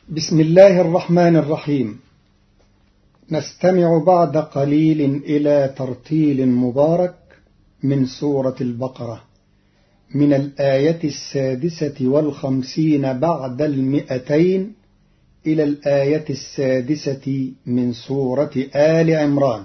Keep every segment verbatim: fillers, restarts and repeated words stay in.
بسم الله الرحمن الرحيم. نستمع بعد قليل إلى ترتيل مبارك من سورة البقرة من الآية السادسة والخمسين بعد المئتين إلى الآية السادسة من سورة آل عمران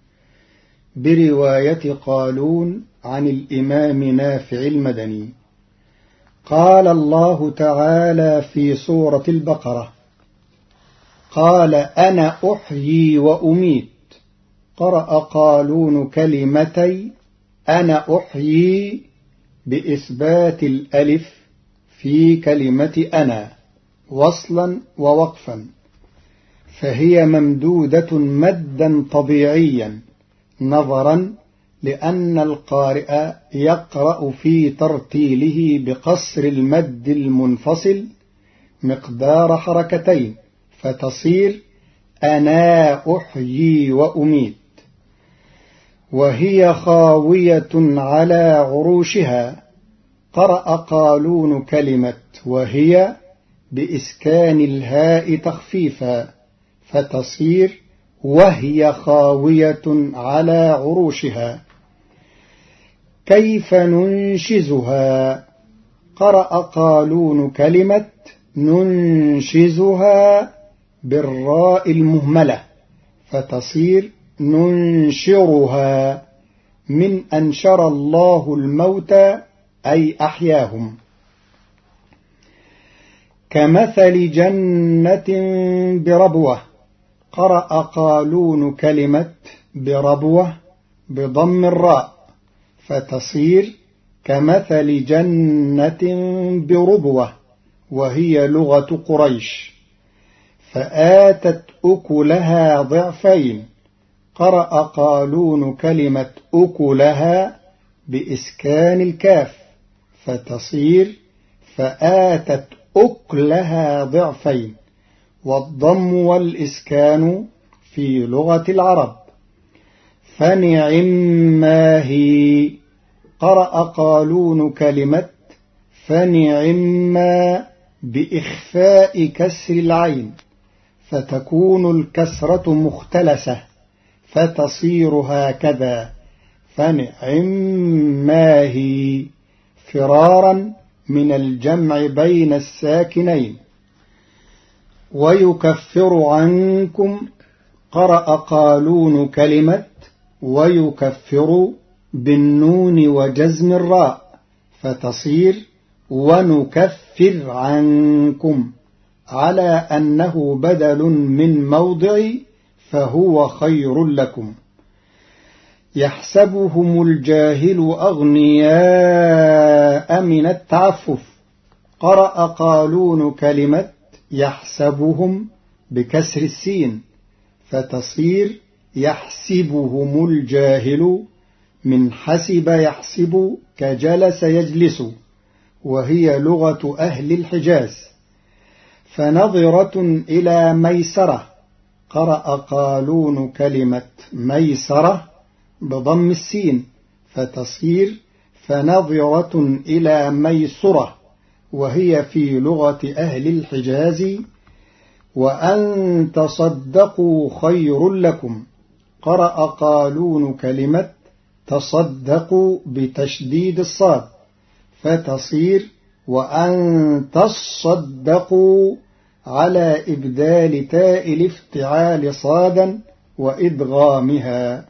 برواية قالون عن الإمام نافع المدني. قال الله تعالى في سورة البقرة: قال أنا أحيي وأميت. قرأ قالون كلمتي أنا أحيي بإثبات الألف في كلمة أنا وصلا ووقفا، فهي ممدودة مدا طبيعيا نظرا لأن القارئ يقرأ في ترتيله بقصر المد المنفصل مقدار حركتين، فتصير أنا أحيي وأميت. وهي خاوية على عروشها. قرأ قالون كلمة وهي بإسكان الهاء تخفيفا، فتصير وهي خاوية على عروشها. كيف ننشزها؟ قرأ قالون كلمة ننشزها بالراء المهملة، فتصير ننشرها من أنشر الله الموتى أي أحياهم. كمثل جنة بربوة. قرأ قالون كلمة بربوة بضم الراء، فتصير كمثل جنة بربوة، وهي لغة قريش. فآتت أكلها ضعفين. قرأ قالون كلمة أكلها بإسكان الكاف، فتصير فآتت أكلها ضعفين، والضم والإسكان في لغة العرب. فنعم ما هي. قرأ قالون كلمة فنعم ما بإخفاء كسر العين، فتكون الكسرة مختلسة، فتصير هكذا فنعم ما هي، فرارا من الجمع بين الساكنين. ويكفر عنكم. قرأ قالون كلمة ويكفر بالنون وجزم الراء، فتصير ونكفر عنكم، على أنه بدل من موضع فهو خير لكم. يحسبهم الجاهل أغنياء من التعفف. قرأ قالون كلمة يحسبهم بكسر السين، فتصير يحسبهم الجاهل من حسب يحسب كجلس يجلس، وهي لغة أهل الحجاز. فنظرة إلى ميسرة. قرأ قالون كلمة ميسرة بضم السين، فتصير فنظرة إلى ميسرة، وهي في لغة أهل الحجاز. وأن تصدقوا خير لكم. قرأ قالون كلمة تصدقوا بتشديد الصاد، فتصير وأن تصدقوا على إبدال تاء الافتعال صادا وإدغامها.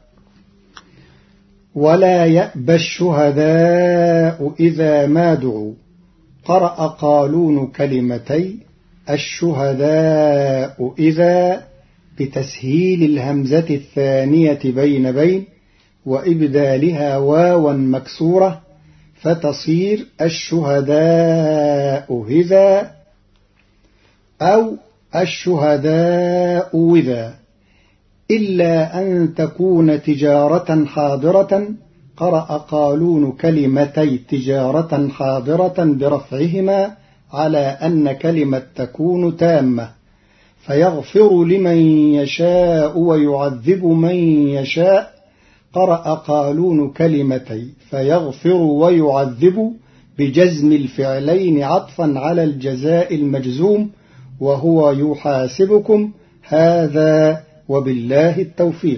ولا يأبى الشهداء إذا ما دعوا. قرأ قالون كلمتي الشهداء إذا بتسهيل الهمزة الثانية بين بين وإبدالها واوا مكسورة، فتصير الشهداء إذا أو الشهداء وذا، إلا أن تكون تجارة حاضرة. قرأ قالون كلمتي تجارة حاضرة برفعهما على أن كلمة تكون تامة، فيغفر لمن يشاء ويعذب من يشاء. قرأ قالون كلمتي فيغفر ويعذب بجزم الفعلين عطفا على الجزاء المجزوم، وهو يحاسبكم. هذا وبالله التوفيق.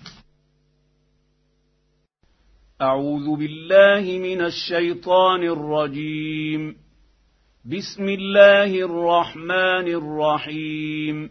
أعوذ بالله من الشيطان الرجيم. بسم الله الرحمن الرحيم.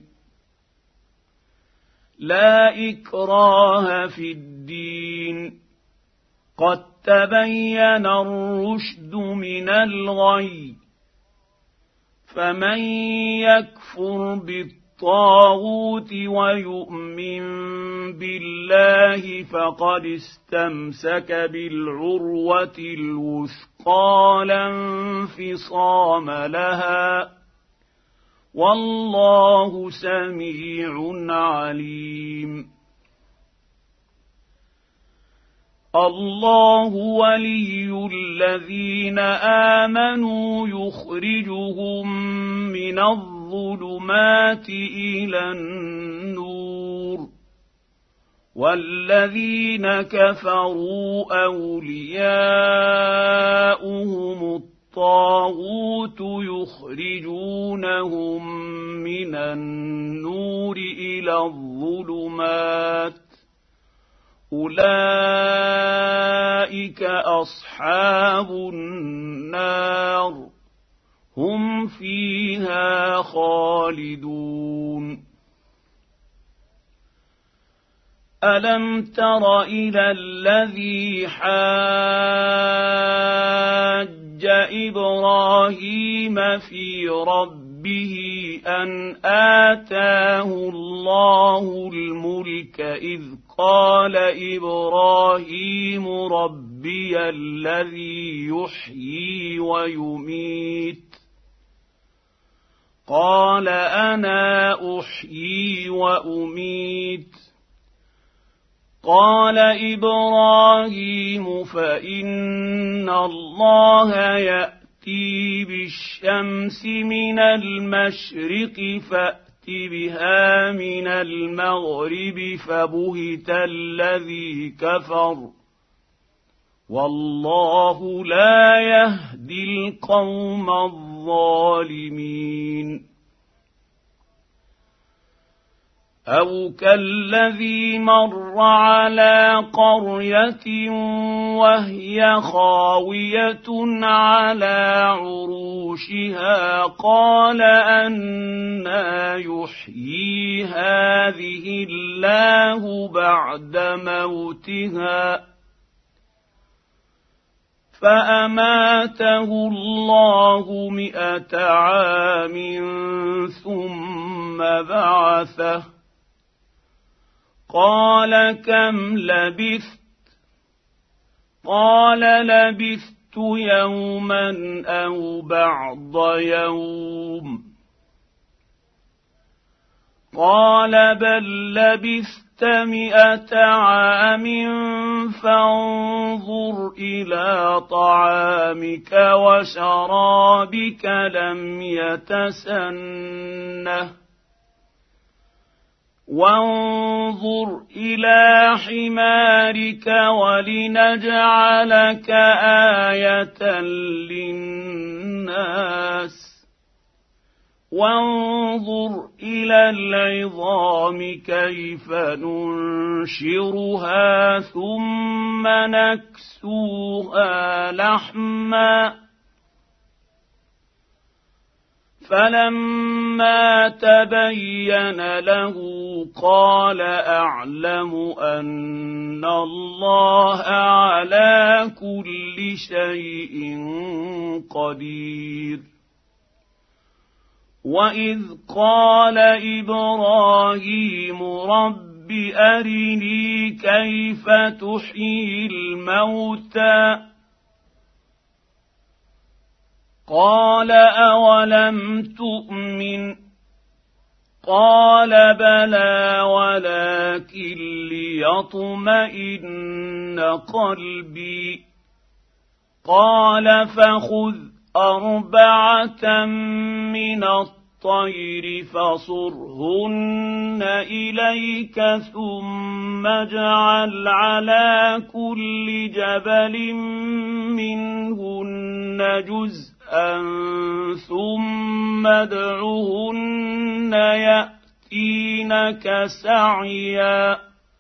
لا إكراه في الدين، قد تبين الرشد من الغي، فمن يكفر بالطاغوت ويؤمن بالله فقد استمسك بالعروة الوثقى لا انفصام لها، والله سميع عليم. الله ولي الذين آمنوا يخرجهم من الظلمات إلى النور، والذين كفروا أولياؤهم الطاغوت يخرجونهم من النور إلى الظلمات، أولئك أصحاب النار هم فيها خالدون. ألم تر إلى الذي حاج إبراهيم في ربه أن آتاه الله الملك إذ قال إبراهيم ربي الذي يحيي ويميت، قال أنا أحيي وأميت، قال إبراهيم فإن الله يأتي بالشمس من المشرق فأت بها من المغرب فبهت الذي كفر، والله لا يهدي القوم الظالمين. أو كالذي مر على قرية وهي خاوية على عروشها قال أنى يحيي هذه الله بعد موتها، فأماته الله مئة عام ثم بعثه، قال كم لبثت؟ قال لبثت يوما أو بعض يوم، قال بل لبثت مئة عام فانظر إلى طعامك وشرابك لم يتسنه، وانظر إلى حمارك ولنجعلك آية للناس، وانظر إلى العظام كيف ننشرها ثم نكسوها لحما، فلما تبين له قال أعلم أن الله على كل شيء قدير. وإذ قال إبراهيم رب أرني كيف تحيي الموتى، قال أولم تؤمن، قال بلى ولكن ليطمئن قلبي، قال فخذ أربعة من الطير فصرهن إليك ثم اجعل على كل جبل منهن جزءا ثم ادعهن يأتينك سعيا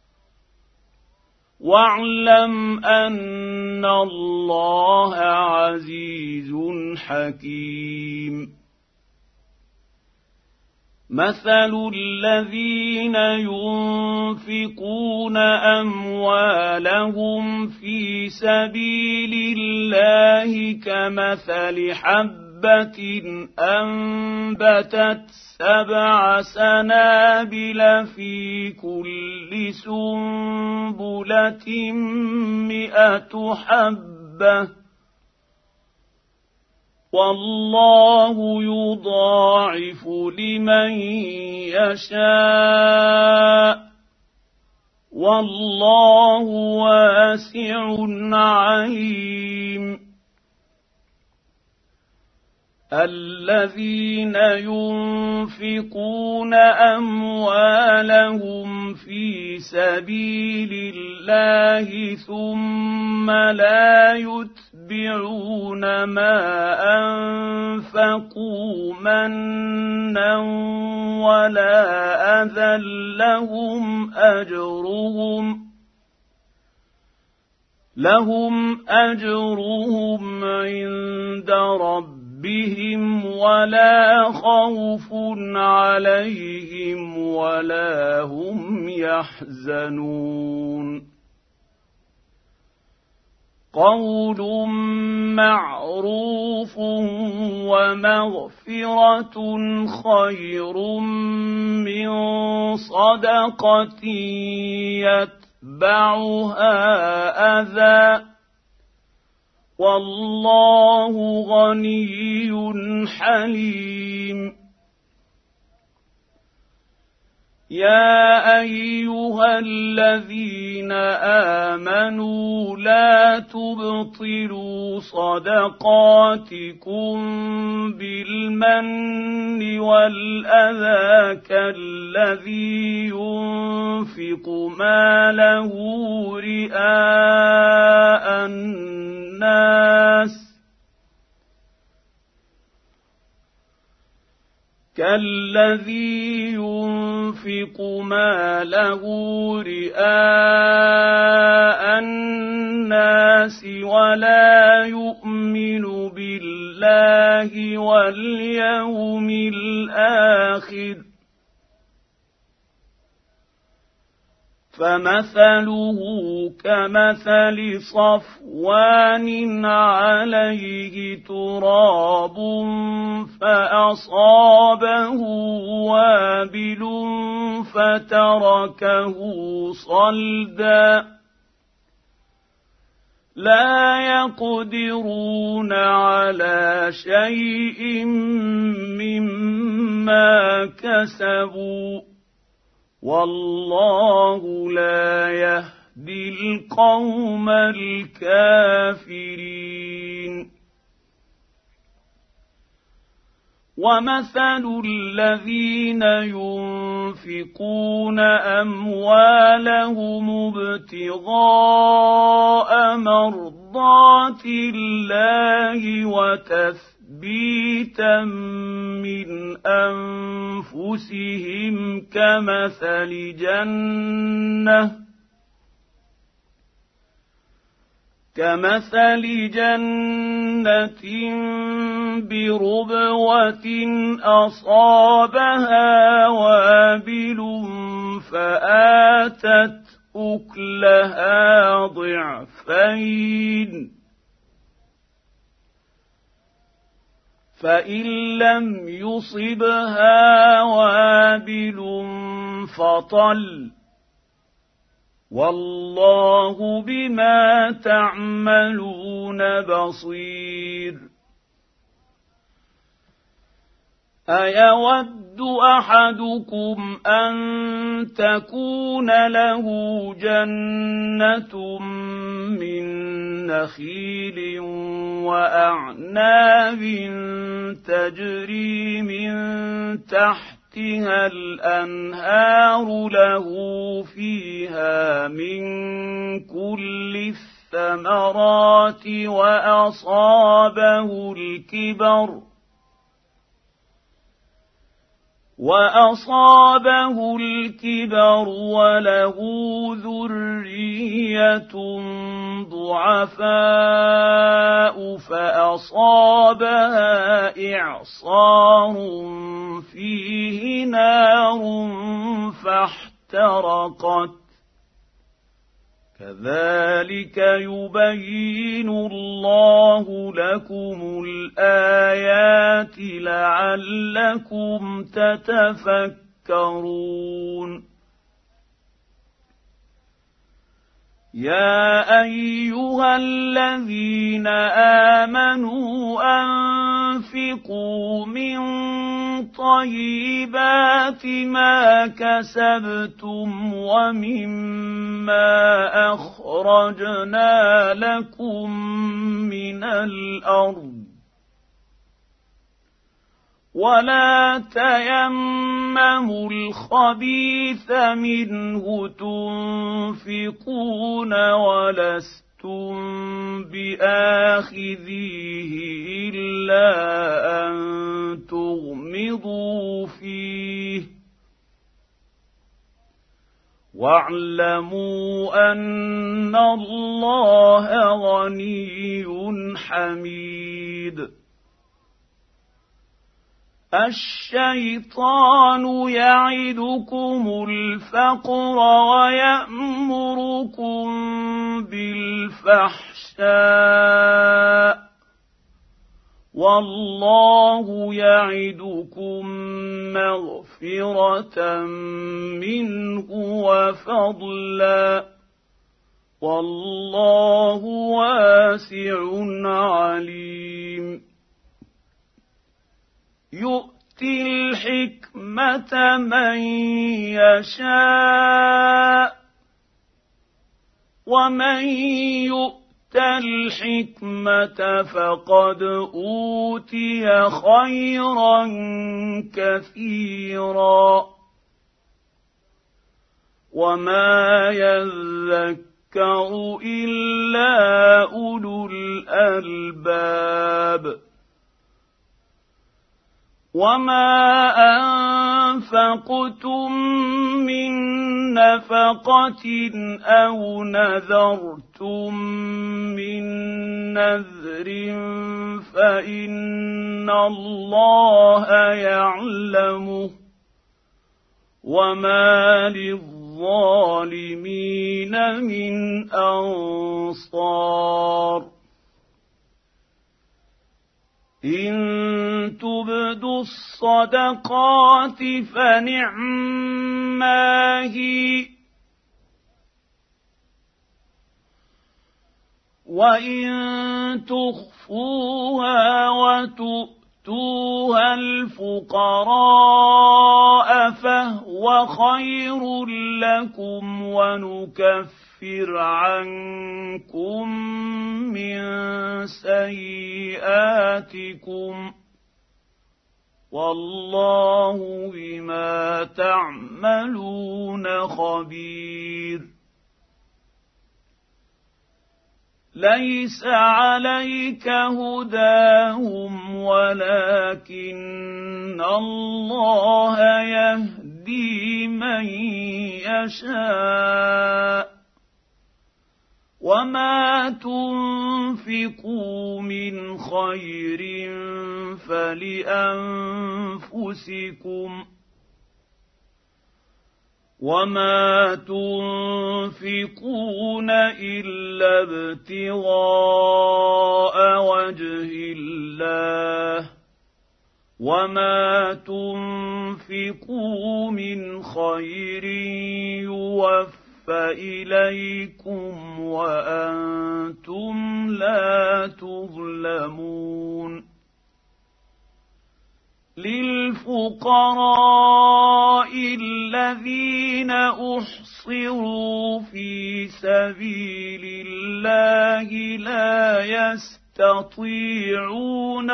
واعلم أن الله عزيز حكيم مثل الذين ينفقون أموالهم في سبيل الله كمثل حبة أنبتت سبع سنابل في كل سنبلة مئة حبة والله يضاعف لمن يشاء والله واسع عليم الذين ينفقون أموالهم في سبيل الله ثم لا يتبعون ما أنفقوا منا ولا أذى لهم أجرهم لهم أجرهم عند ربهم بهم ولا خوف عليهم ولا هم يحزنون قول معروف ومغفرة خير من صدقة يتبعها أذى والله غني حليم يا أيها الذين آمنوا لا تبطلوا صدقاتكم بالمن والأذى كالذي ينفق ماله رئاء الناس كالذي ينفق ماله رئاء الناس ولا يؤمن بالله واليوم الآخر فمثله كمثل صفوان عليه تراب فأصابه وابل فتركه صلدا لا يقدرون على شيء مما كسبوا والله لا يهدي القوم الكافرين ومثل الذين ينفقون أموالهم ابتغاء مرضات الله وتثبيتا بيتا من أنفسهم كمثل جنة كمثل جنة بربوة أصابها وابل فآتت أكلها ضعفين فإن لم يصبها وابل فطل والله بما تعملون بصير أيود أحدكم أن تكون له جنة من نخيل وأعناب تجري من تحتها الأنهار له فيها من كل الثمرات وأصابه الكبر وأصابه الكبر وله ذرية ضعفاء فأصابها إعصار فيه نار فاحترقت كذلك يبين الله لكم الآيات لعلكم تتفكرون يا أيها الذين آمنوا أنفقوا من طيبات ما كسبتم ومما أخرجنا لكم من الأرض ولا تيمموا الخبيث منه تنفقون ولستم بآخذيه إلا أن تغمضوا فيه واعلموا أن الله غني حميد الشيطان يعدكم الفقر ويأمركم بالفحشاء والله يعدكم مغفرة منه وفضلا والله واسع عليم يؤتي الحكمة من يشاء ومن يؤت الحكمة فقد أوتي خيرا كثيرا وما يذكر إلا أولو الألباب وما أنفقتم من نفقة أو نذرتم من نذر فإن الله يعلمه وما للظالمين من أنصار إن تبدوا الصدقات فنعما هي وإن تخفوها وتؤتوها الفقراء فهو خير لكم ونكفر عنكم من سيئاتكم والله بما تعملون خبير ليس عليك هداهم ولكن الله يهدي من يشاء وما تنفقوا من خير فلأنفسكم وما تنفقون إلا ابتغاء وجه الله وما تنفقوا من خير يوفى إليكم وأنتم لا تظلمون للفقراء الذين أحصروا في سبيل الله لا يستطيعون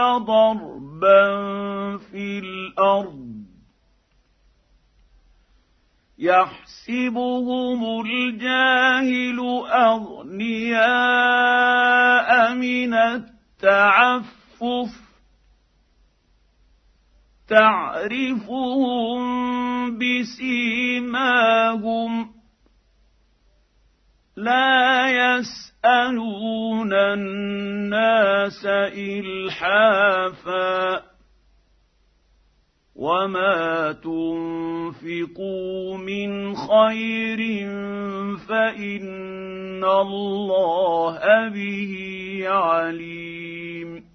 ضربا في الأرض يحسبهم الجاهل أغنياء من التعفف تعرفهم بسيماهم لا يسألون الناس إلحافا وما تنفقوا من خير فإن الله به عليم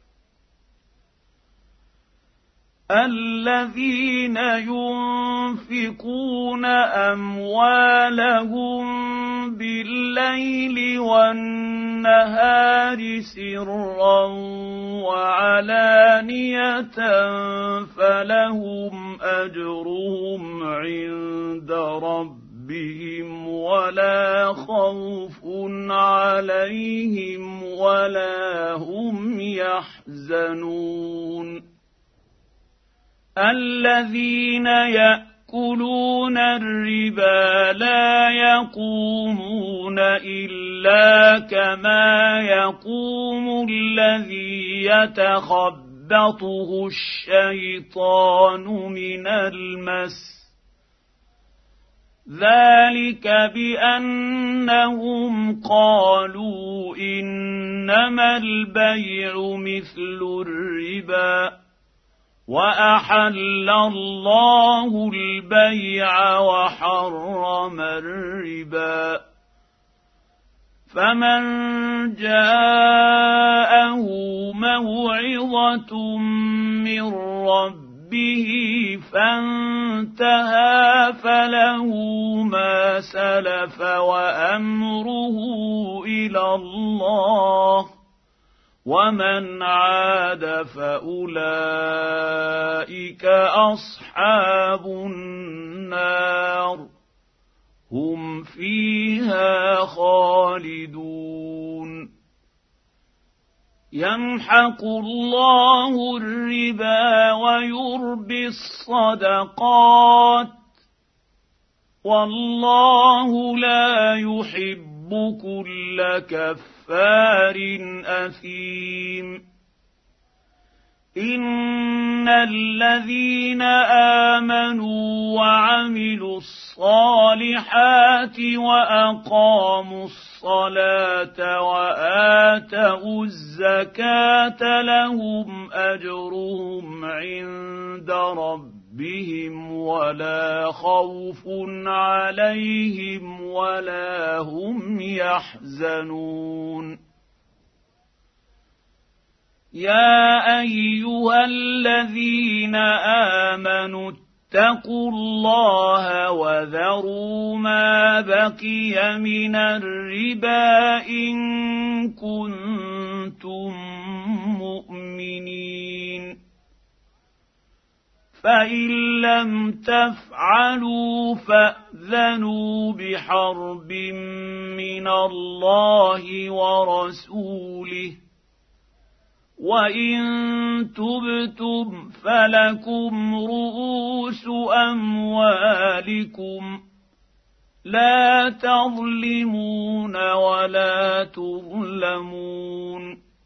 الذين ينفقون أموالهم بالليل والنهار سرا وعلانية فلهم أجرهم عند ربهم ولا خوف عليهم ولا هم يحزنون الذين يأكلون الربا لا يقومون إلا كما يقوم الذي يتخبطه الشيطان من المس ذلك بأنهم قالوا إنما البيع مثل الربا وأحل الله البيع وحرم الربا فمن جاءه موعظة من ربه فانتهى فله ما سلف وأمره إلى الله ومن عاد فأولئك أصحاب النار هم فيها خالدون يمحق الله الربا ويربي الصدقات والله لا يحب كل كفر كفار أثيم إن الذين آمنوا وعملوا الصالحات وأقاموا الصلاة وآتوا الزكاة لهم أجرهم عند ربهم بهم ولا خوف عليهم ولا هم يحزنون يا أيها الذين آمنوا اتقوا الله وذروا ما بقي من الربا إن كنتم مؤمنين فإن لم تفعلوا فأذنوا بحرب من الله ورسوله وإن تبتم فلكم رؤوس أموالكم لا تظلمون ولا تظلمون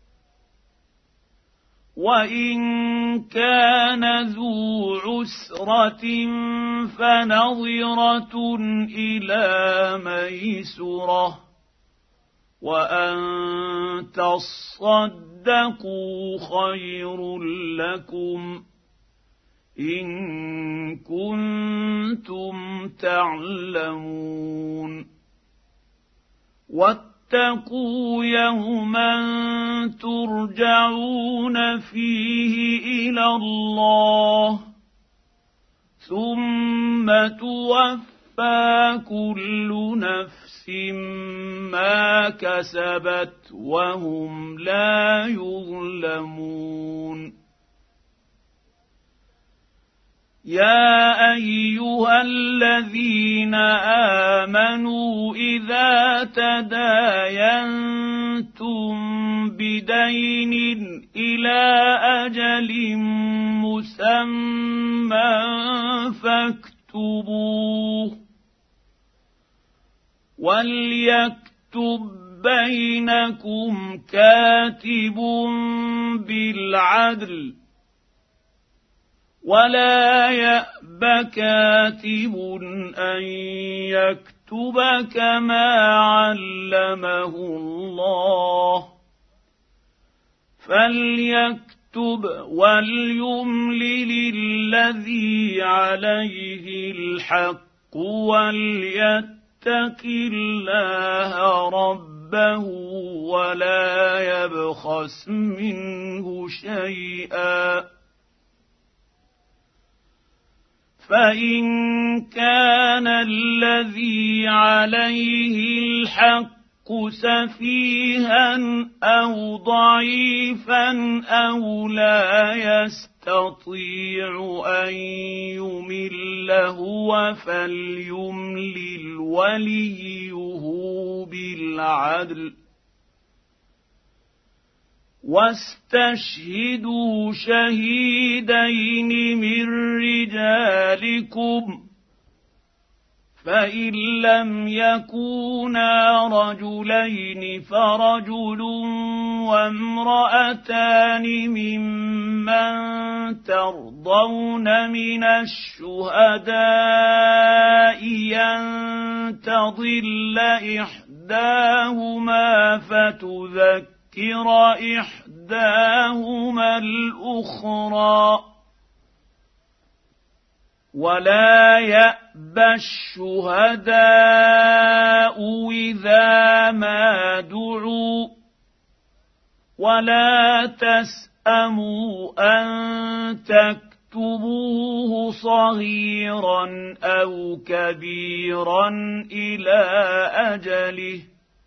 وإن كان ذو عسرة فنظرة إلى ميسرة وأن تصدقوا خير لكم إن كنتم تعلمون واتقوا يوما ترجعون فيه إلى الله ثم توفى كل نفس ما كسبت وهم لا يظلمون يا أيها الذين آمنوا إذا تداينتم بدين إلى أجل مسمى فاكتبوه فاكتبوه وليكتب بينكم كاتب بالعدل ولا يأب كاتب أن يكتب كما علمه الله فليكتب وليملل الذي عليه الحق وليتق الله ربه ولا يبخس منه شيئا فإن كان الذي عليه الحق سفيها أو ضعيفا أو لا يستطيع أن يمل هو فليملل وليه بالعدل واستشهدوا شهيدين من رجالكم فإن لم يكونا رجلين فرجل وامرأتان ممن ترضون من الشهداء أن تضل إحداهما فتذكر إحداهما الأخرى ولا يأب الشهداء إذا ما دعوا ولا تسأموا أن تكتبوه صغيرا أو كبيرا إلى أجله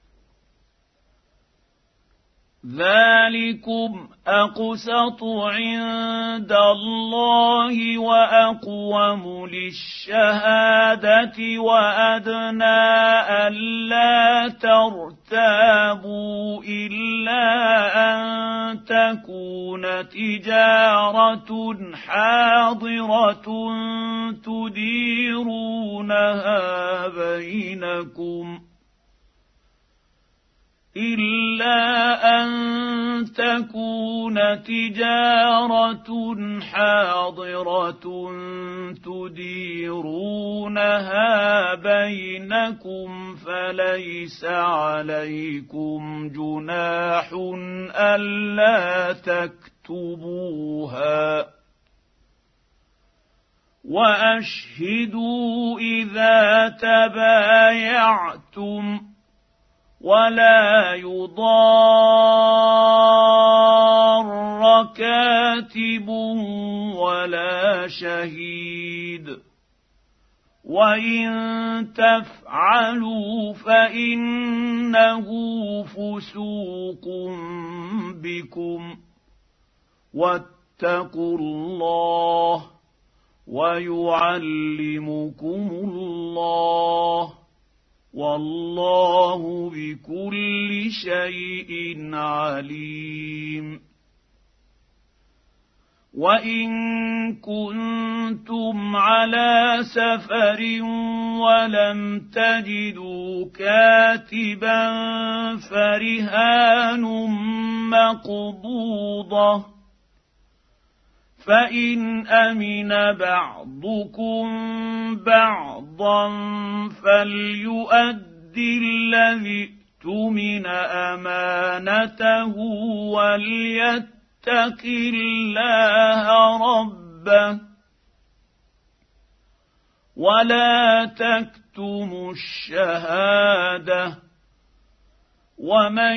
ذلكم أقسط عند الله وأقوم للشهادة وأدنى ألا ترتابوا إلا أن تكون تجارة حاضرة تديرونها بينكم إلا أن تكون تجارة حاضرة تديرونها بينكم فليس عليكم جناح ألا تكتبوها وأشهدوا إذا تبايعتم ولا يضار كاتب ولا شهيد وإن تفعلوا فإنه فسوق بكم واتقوا الله ويعلمكم الله والله بكل شيء عليم وإن كنتم على سفر ولم تجدوا كاتبا فرهان مقبوضة فإن أمن بعضكم بعضا فليؤد الذي اؤتمن أمانته وليتق الله ربه ولا تكتموا الشهادة ومن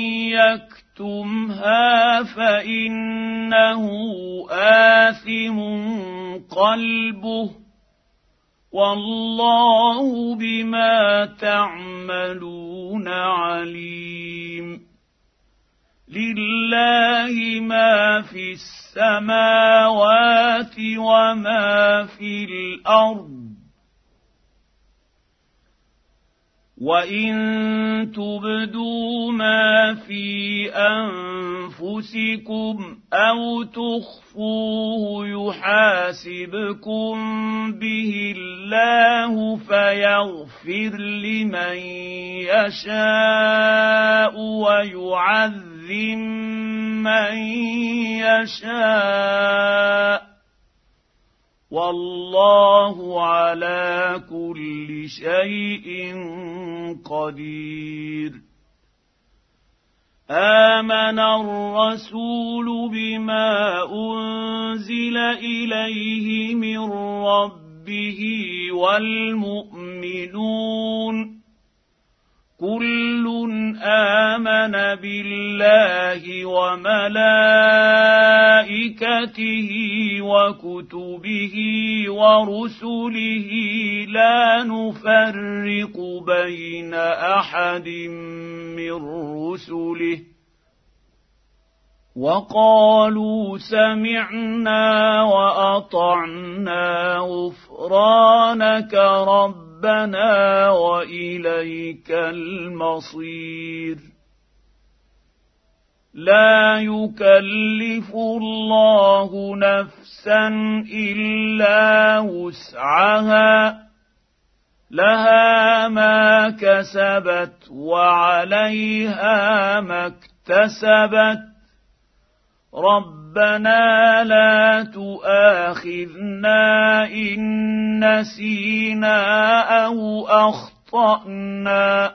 يكتمها فإنه آثم قلبه والله بما تعملون عليم لله ما في السماوات وما في الأرض وإن تبدوا ما في أنفسكم أو تخفوه يحاسبكم به الله فيغفر لمن يشاء ويعذب من يشاء والله على كل شيء قدير. آمن الرسول بما أنزل إليه من ربه والمؤمنون كل آمن بالله وملائكته وكتبه ورسله لا نفرق بين أحد من رسله وقالوا سمعنا وأطعنا غفرانك ربنا وإليك المصير. لا يكلف الله نفسا إلا وسعها لها ما كسبت وعليها ما اكتسبت ربنا لا تؤاخذنا إن نسينا أو أخطأنا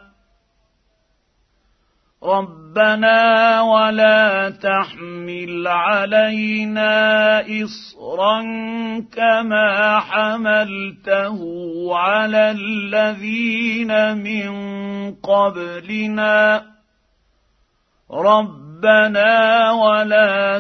ربنا ولا تحمل علينا إصرا كما حملته على الذين من قبلنا ربنا ولا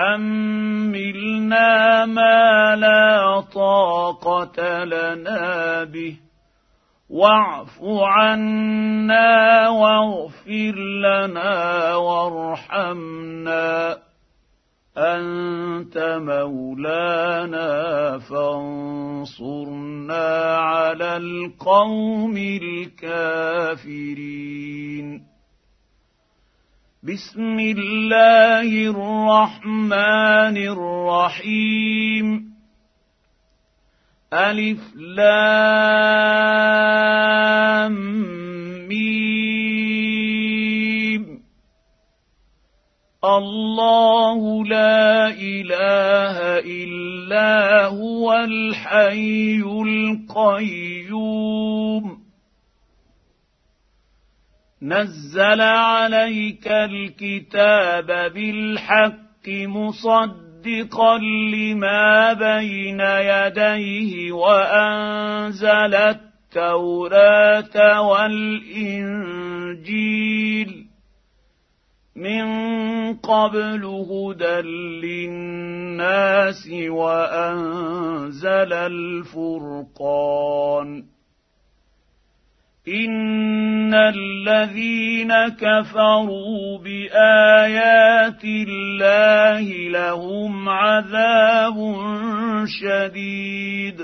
تحملنا ما لا طاقة لنا به واعف عنا واغفر لنا وارحمنا أنت مولانا فانصرنا على القوم الكافرين. بسم الله الرحمن الرحيم. ألف لام ميم. الله لا إله إلا هو الحي القيوم نزل عليك الكتاب بالحق مصدقا لما بين يديه وأنزل التوراة والإنجيل من قبل هدى للناس وأنزل الفرقان إن الذين كفروا بآيات الله لهم عذاب شديد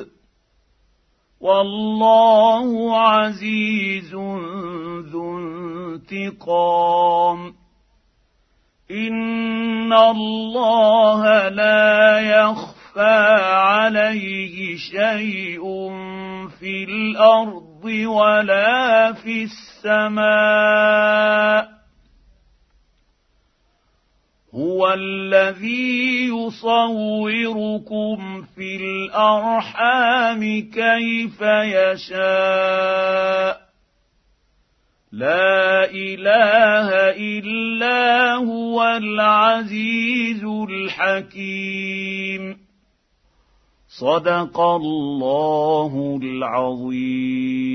والله عزيز ذو انتقام. إن الله لا يخفى عليه شيء في الأرض ولا في السماء هو الذي يصوركم في الأرحام كيف يشاء لا إله إلا هو العزيز الحكيم. صدق الله العظيم.